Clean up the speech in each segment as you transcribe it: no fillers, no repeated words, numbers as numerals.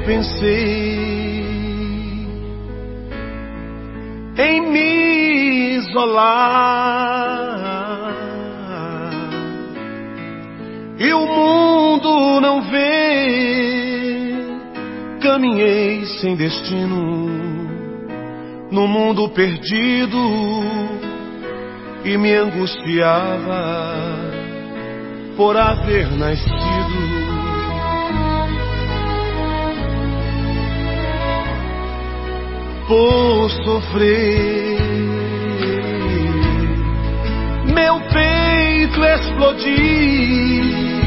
pensei em me isolar e o mundo não vê. Caminhei sem destino no mundo perdido e me angustiava por haver nascido. Por sofrer, meu peito explodir,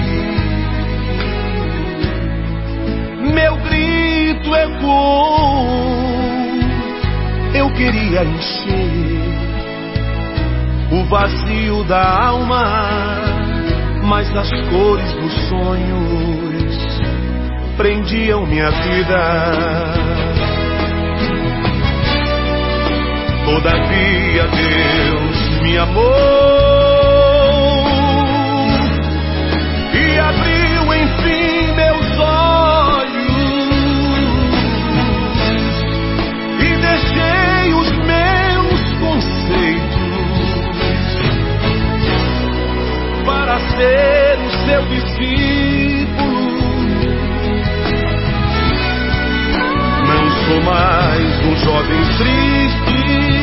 meu grito ecoou. Eu queria encher o vazio da alma, mas as cores dos sonhos prendiam minha vida. Todavia Deus me amou e abriu enfim meus olhos e deixei os meus conceitos para ser o seu discípulo. Não sou mais um jovem triste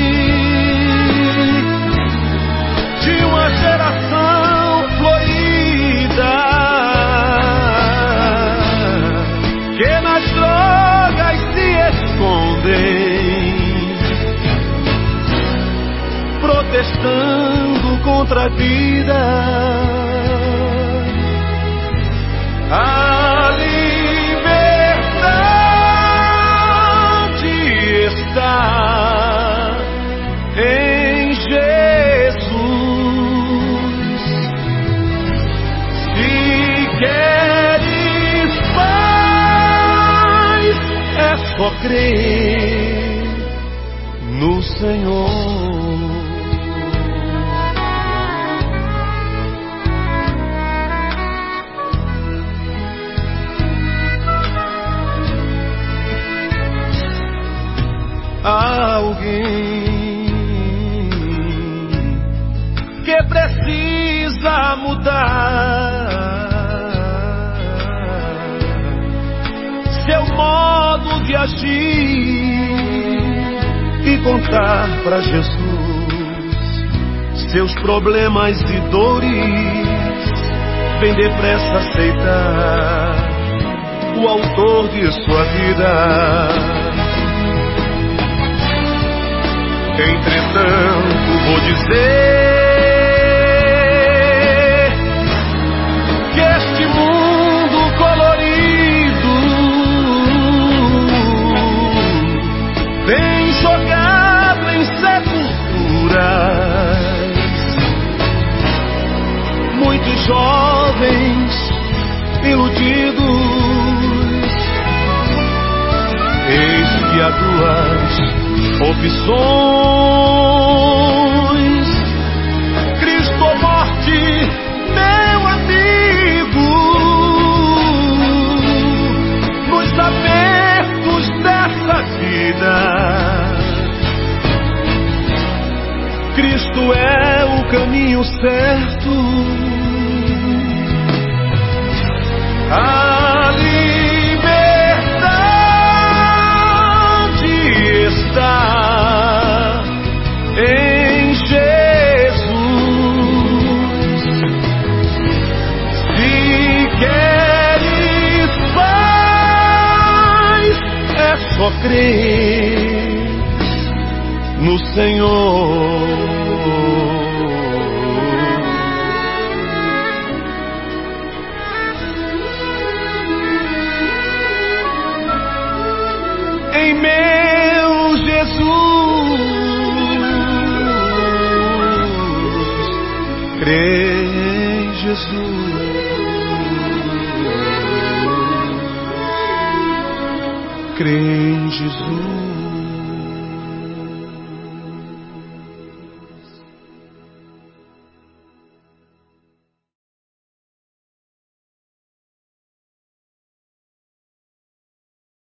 de uma geração florida que nas drogas se escondem, protestando contra a vida. A liberdade está em Jesus. Se queres paz, é só crer no Senhor. Alguém que precisa mudar seu modo de agir e contar pra Jesus seus problemas e dores. Vem depressa aceitar o autor de sua vida. Entretanto vou dizer que este mundo colorido vem jogado em sepulturas muitos jovens iludidos. Eis que há duas opções: Cristo ou morte, meu amigo. Nos apertos dessa vida, Cristo é o caminho certo. A liberdade está em Jesus. Se queres paz, é só crer no Senhor. Em meu Jesus, crê em Jesus, crê em Jesus.